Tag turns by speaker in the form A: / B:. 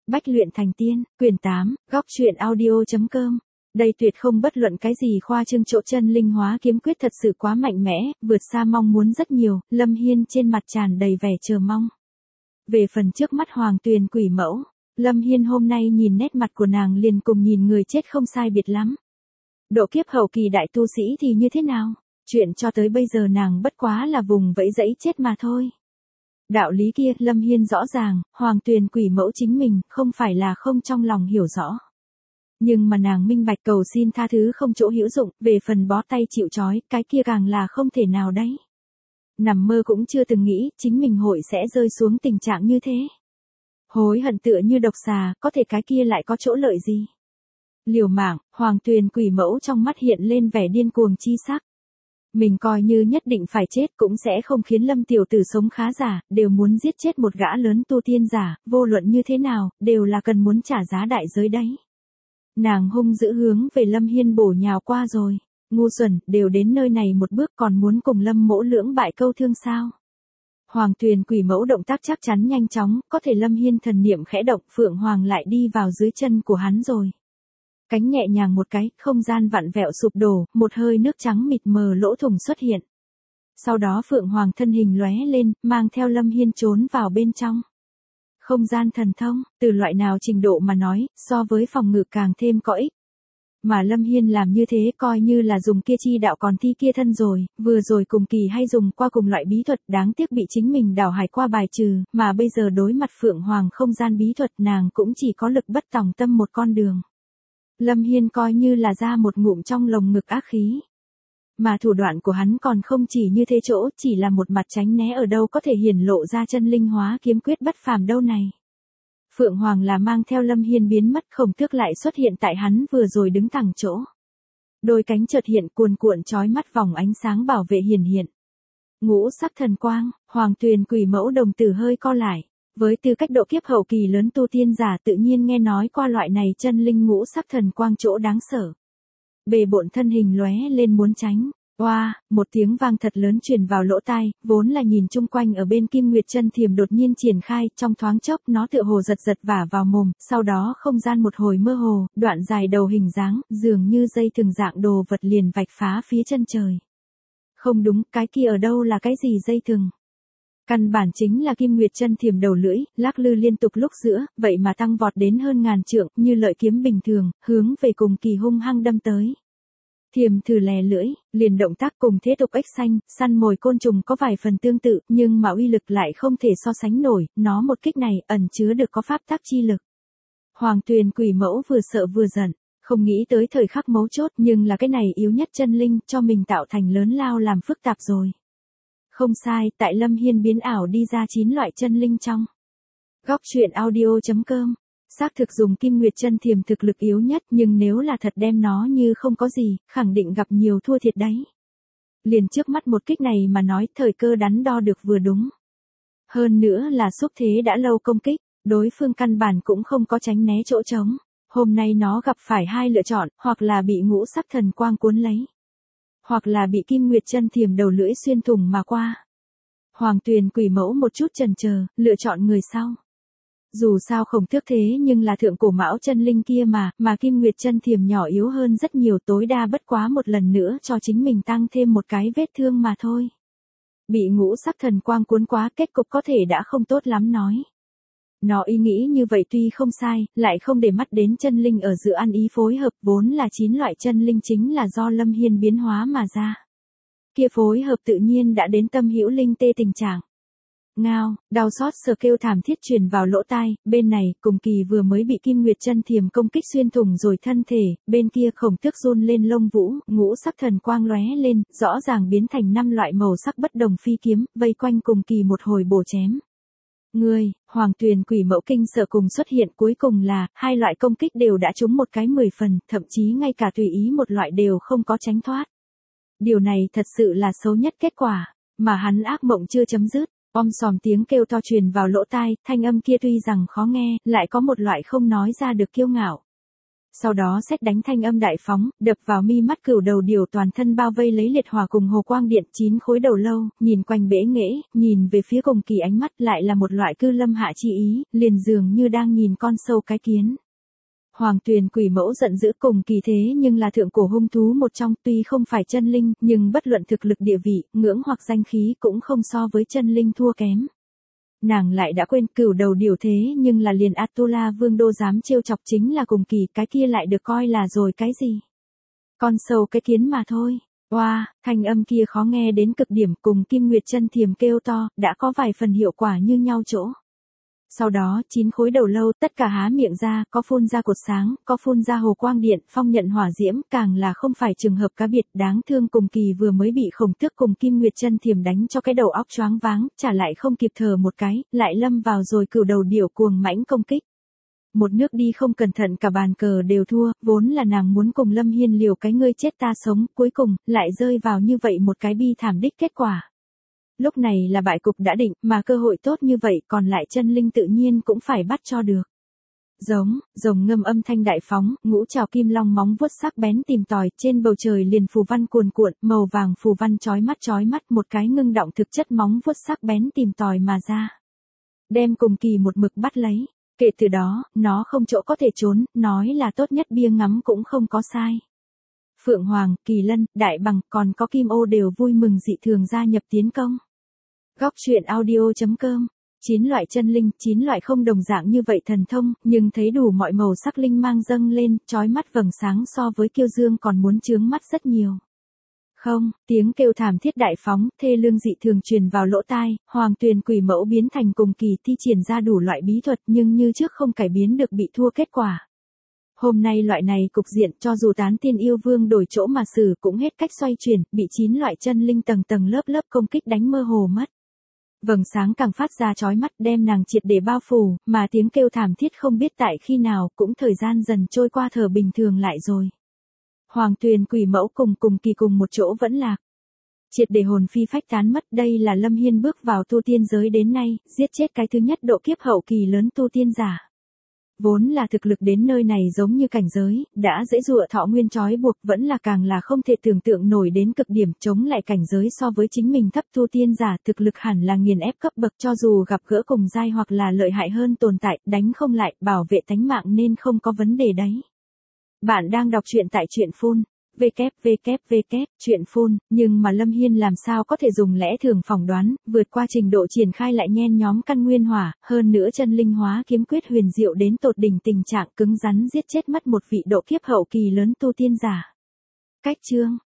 A: Bách luyện thành tiên, quyển 8, góc truyện audio.com. Đây tuyệt không bất luận cái gì khoa trương, chỗ chân linh hóa kiếm quyết thật sự quá mạnh mẽ, vượt xa mong muốn rất nhiều. Lâm Hiên trên mặt tràn đầy vẻ chờ mong. Về phần trước mắt Hoàng Tuyền quỷ mẫu, Lâm Hiên hôm nay nhìn nét mặt của nàng liền cùng nhìn người chết không sai biệt lắm. Độ kiếp hậu kỳ đại tu sĩ thì như thế nào? Chuyện cho tới bây giờ nàng bất quá là vùng vẫy dẫy chết mà thôi. Đạo lý kia Lâm Hiên rõ ràng, Hoàng Tuyền quỷ mẫu chính mình không phải là không trong lòng hiểu rõ. Nhưng mà nàng minh bạch cầu xin tha thứ không chỗ hữu dụng, về phần bó tay chịu trói, cái kia càng là không thể nào đấy. Nằm mơ cũng chưa từng nghĩ chính mình hội sẽ rơi xuống tình trạng như thế. Hối hận tựa như độc xà, có thể cái kia lại có chỗ lợi gì? Liều mạng, Hoàng Tuyền quỷ mẫu trong mắt hiện lên vẻ điên cuồng chi sắc. Mình coi như nhất định phải chết cũng sẽ không khiến Lâm tiểu tử sống khá giả, đều muốn giết chết một gã lớn tu tiên giả, vô luận như thế nào, đều là cần muốn trả giá đại giới đấy. Nàng hung dữ hướng về Lâm Hiên bổ nhào qua rồi. Ngu xuẩn, đều đến nơi này một bước còn muốn cùng Lâm mỗ lưỡng bại câu thương sao? Hoàng Tuyền quỷ mẫu động tác chắc chắn nhanh chóng, có thể Lâm Hiên thần niệm khẽ động, Phượng Hoàng lại đi vào dưới chân của hắn rồi. Cánh nhẹ nhàng một cái, không gian vặn vẹo sụp đổ, một hơi nước trắng mịt mờ lỗ thủng xuất hiện. Sau đó Phượng Hoàng thân hình lóe lên, mang theo Lâm Hiên trốn vào bên trong. Không gian thần thông, từ loại nào trình độ mà nói, so với phòng ngự càng thêm có ích. Mà Lâm Hiên làm như thế coi như là dùng kia chi đạo còn thi kia thân rồi, vừa rồi cùng kỳ hay dùng qua cùng loại bí thuật, đáng tiếc bị chính mình đảo hải qua bài trừ, mà bây giờ đối mặt Phượng Hoàng không gian bí thuật nàng cũng chỉ có lực bất tòng tâm một con đường. Lâm Hiên coi như là ra một ngụm trong lồng ngực ác khí. Mà thủ đoạn của hắn còn không chỉ như thế chỗ, chỉ là một mặt tránh né ở đâu có thể hiển lộ ra chân linh hóa kiếm quyết bất phàm đâu này. Phượng Hoàng là mang theo Lâm Hiên biến mất, Khổng Tước lại xuất hiện tại hắn vừa rồi đứng thẳng chỗ. Đôi cánh chợt hiện cuồn cuộn chói mắt, vòng ánh sáng bảo vệ hiển hiện. Ngũ sắc thần quang, Hoàng Tuyền quỷ mẫu đồng tử hơi co lại. Với tư cách độ kiếp hậu kỳ lớn tu tiên giả tự nhiên nghe nói qua loại này chân linh ngũ sắc thần quang chỗ đáng sợ. Bề bộn thân hình lóe lên muốn tránh. Oa, một tiếng vang thật lớn truyền vào lỗ tai, vốn là nhìn chung quanh ở bên Kim Nguyệt Chân Thiềm đột nhiên triển khai, trong thoáng chốc nó tựa hồ giật giật vả vào mồm, sau đó không gian một hồi mơ hồ, đoạn dài đầu hình dáng, dường như dây thừng dạng đồ vật liền vạch phá phía chân trời. Không đúng, cái kia ở đâu là cái gì dây thừng? Căn bản chính là Kim Nguyệt Chân Thiềm đầu lưỡi, lắc lư liên tục lúc giữa, vậy mà tăng vọt đến hơn ngàn trượng, như lợi kiếm bình thường, hướng về cùng kỳ hung hăng đâm tới. Thiềm thử lè lưỡi, liền động tác cùng thế tục ếch xanh, săn mồi côn trùng có vài phần tương tự, nhưng mà uy lực lại không thể so sánh nổi, nó một kích này ẩn chứa được có pháp tắc chi lực. Hoàng Tuyền quỷ mẫu vừa sợ vừa giận, không nghĩ tới thời khắc mấu chốt, nhưng là cái này yếu nhất chân linh cho mình tạo thành lớn lao làm phức tạp rồi. Không sai, tại Lâm Hiên biến ảo đi ra 9 loại chân linh trong. Góc truyện audio.com. Xác thực dùng Kim Nguyệt Chân Thiềm thực lực yếu nhất, nhưng nếu là thật đem nó như không có gì, khẳng định gặp nhiều thua thiệt đấy. Liền trước mắt một kích này mà nói, thời cơ đắn đo được vừa đúng. Hơn nữa là xúc thế đã lâu công kích, đối phương căn bản cũng không có tránh né chỗ trống. Hôm nay nó gặp phải hai lựa chọn, hoặc là bị ngũ sắc thần quang cuốn lấy, hoặc là bị Kim Nguyệt Chân Thiềm đầu lưỡi xuyên thủng mà qua. Hoàng Tuyền quỷ mẫu một chút chần chờ, lựa chọn người sau. Dù sao Khổng Tước thế nhưng là thượng cổ mão chân linh kia mà Kim Nguyệt Chân Thiềm nhỏ yếu hơn rất nhiều, tối đa bất quá một lần nữa cho chính mình tăng thêm một cái vết thương mà thôi. Bị ngũ sắc thần quang cuốn quá, kết cục có thể đã không tốt lắm nói. Nó ý nghĩ như vậy tuy không sai, lại không để mắt đến chân linh ở giữa ăn ý phối hợp, vốn là 9 loại chân linh chính là do Lâm Hiên biến hóa mà ra. Kia phối hợp tự nhiên đã đến tâm hữu linh tê tình trạng. Ngao, đau xót sờ kêu thảm thiết truyền vào lỗ tai, bên này, cùng kỳ vừa mới bị Kim Nguyệt Chân Thiềm công kích xuyên thủng rồi thân thể, bên kia Khổng Tước run lên lông vũ, ngũ sắc thần quang lóe lên, rõ ràng biến thành 5 loại màu sắc bất đồng phi kiếm, vây quanh cùng kỳ một hồi bổ chém. Ngươi, Hoàng Tuyền quỷ mẫu kinh sợ cùng xuất hiện, cuối cùng là, hai loại công kích đều đã trúng một cái 10 phần, thậm chí ngay cả tùy ý một loại đều không có tránh thoát. Điều này thật sự là xấu nhất kết quả, mà hắn ác mộng chưa chấm dứt. Xòm tiếng kêu to truyền vào lỗ tai, thanh âm kia tuy rằng khó nghe, lại có một loại không nói ra được kiêu ngạo. Sau đó sét đánh thanh âm đại phóng, đập vào mi mắt cửu đầu điểu toàn thân bao vây lấy liệt hỏa cùng hồ quang điện 9 khối đầu lâu, nhìn quanh bẽ nghễ, nhìn về phía cùng kỳ ánh mắt lại là một loại cư lâm hạ chi ý, liền dường như đang nhìn con sâu cái kiến. Hoàng Tuyền quỷ mẫu giận dữ cùng kỳ thế nhưng là thượng cổ hung thú một trong, tuy không phải chân linh, nhưng bất luận thực lực địa vị, ngưỡng hoặc danh khí cũng không so với chân linh thua kém. Nàng lại đã quên cửu đầu điểu thế nhưng là liền Atula Vương Đô dám trêu chọc chính là cùng kỳ, cái kia lại được coi là rồi cái gì? Con sâu cái kiến mà thôi. Oa, thanh âm kia khó nghe đến cực điểm, cùng Kim Nguyệt Chân Thiềm kêu to, đã có vài phần hiệu quả như nhau chỗ. Sau đó 9 khối đầu lâu tất cả há miệng ra, có phun ra cột sáng, có phun ra hồ quang điện, phong nhận hỏa diễm, càng là không phải trường hợp cá biệt đáng thương cùng kỳ vừa mới bị Khổng Tước cùng Kim Nguyệt Chân Thiềm đánh cho cái đầu óc choáng váng, trả lại không kịp thở một cái, lại lâm vào rồi cửu đầu điểu cuồng mãnh công kích. Một nước đi không cẩn thận cả bàn cờ đều thua, vốn là nàng muốn cùng Lâm Hiên liều cái ngươi chết ta sống, cuối cùng lại rơi vào như vậy một cái bi thảm đích kết quả. Lúc này là bại cục đã định, mà cơ hội tốt như vậy còn lại chân linh tự nhiên cũng phải bắt cho được. Rồng ngâm âm thanh đại phóng, ngũ trảo kim long móng vuốt sắc bén tìm tòi, trên bầu trời liền phù văn cuồn cuộn, màu vàng phù văn chói mắt, một cái ngưng động thực chất móng vuốt sắc bén tìm tòi mà ra. Đem cùng kỳ một mực bắt lấy, kể từ đó, nó không chỗ có thể trốn, nói là tốt nhất bia ngắm cũng không có sai. Phượng Hoàng, Kỳ Lân, Đại Bằng, còn có Kim Ô đều vui mừng dị thường gia nhập tiến công. Góc truyện audio.com 9 loại chân linh, 9 loại không đồng dạng như vậy thần thông, nhưng thấy đủ mọi màu sắc linh mang dâng lên, chói mắt vầng sáng so với kiêu dương còn muốn chướng mắt rất nhiều. Không, tiếng kêu thảm thiết đại phóng, thê lương dị thường truyền vào lỗ tai, Hoàng Tuyền quỷ mẫu biến thành cùng kỳ thi triển ra đủ loại bí thuật nhưng như trước không cải biến được bị thua kết quả. Hôm nay loại này cục diện cho dù tán tiên yêu vương đổi chỗ mà xử cũng hết cách xoay chuyển, bị 9 loại chân linh tầng tầng lớp công kích đánh mơ hồ mất. Vầng sáng càng phát ra chói mắt đem nàng triệt để bao phủ, mà tiếng kêu thảm thiết không biết tại khi nào cũng thời gian dần trôi qua thở bình thường lại rồi. Hoàng Tuyền quỷ mẫu cùng kỳ cùng một chỗ vẫn lạc. Triệt để hồn phi phách tán mất, đây là Lâm Hiên bước vào tu tiên giới đến nay, giết chết cái thứ nhất độ kiếp hậu kỳ lớn tu tiên giả. Vốn là thực lực đến nơi này giống như cảnh giới, đã dễ dụa thọ nguyên trói buộc vẫn là càng là không thể tưởng tượng nổi đến cực điểm chống lại cảnh giới so với chính mình thấp tu tiên giả thực lực hẳn là nghiền ép cấp bậc cho dù gặp gỡ cùng giai hoặc là lợi hại hơn tồn tại, đánh không lại, bảo vệ tánh mạng nên không có vấn đề đấy. Bạn đang đọc truyện tại truyện phun. Truyện phun, nhưng mà Lâm Hiên làm sao có thể dùng lẽ thường phỏng đoán, vượt qua trình độ triển khai lại nhen nhóm căn nguyên hỏa, hơn nữa chân linh hóa kiếm quyết huyền diệu đến tột đỉnh tình trạng cứng rắn giết chết mất một vị độ kiếp hậu kỳ lớn tu tiên giả. Cách chương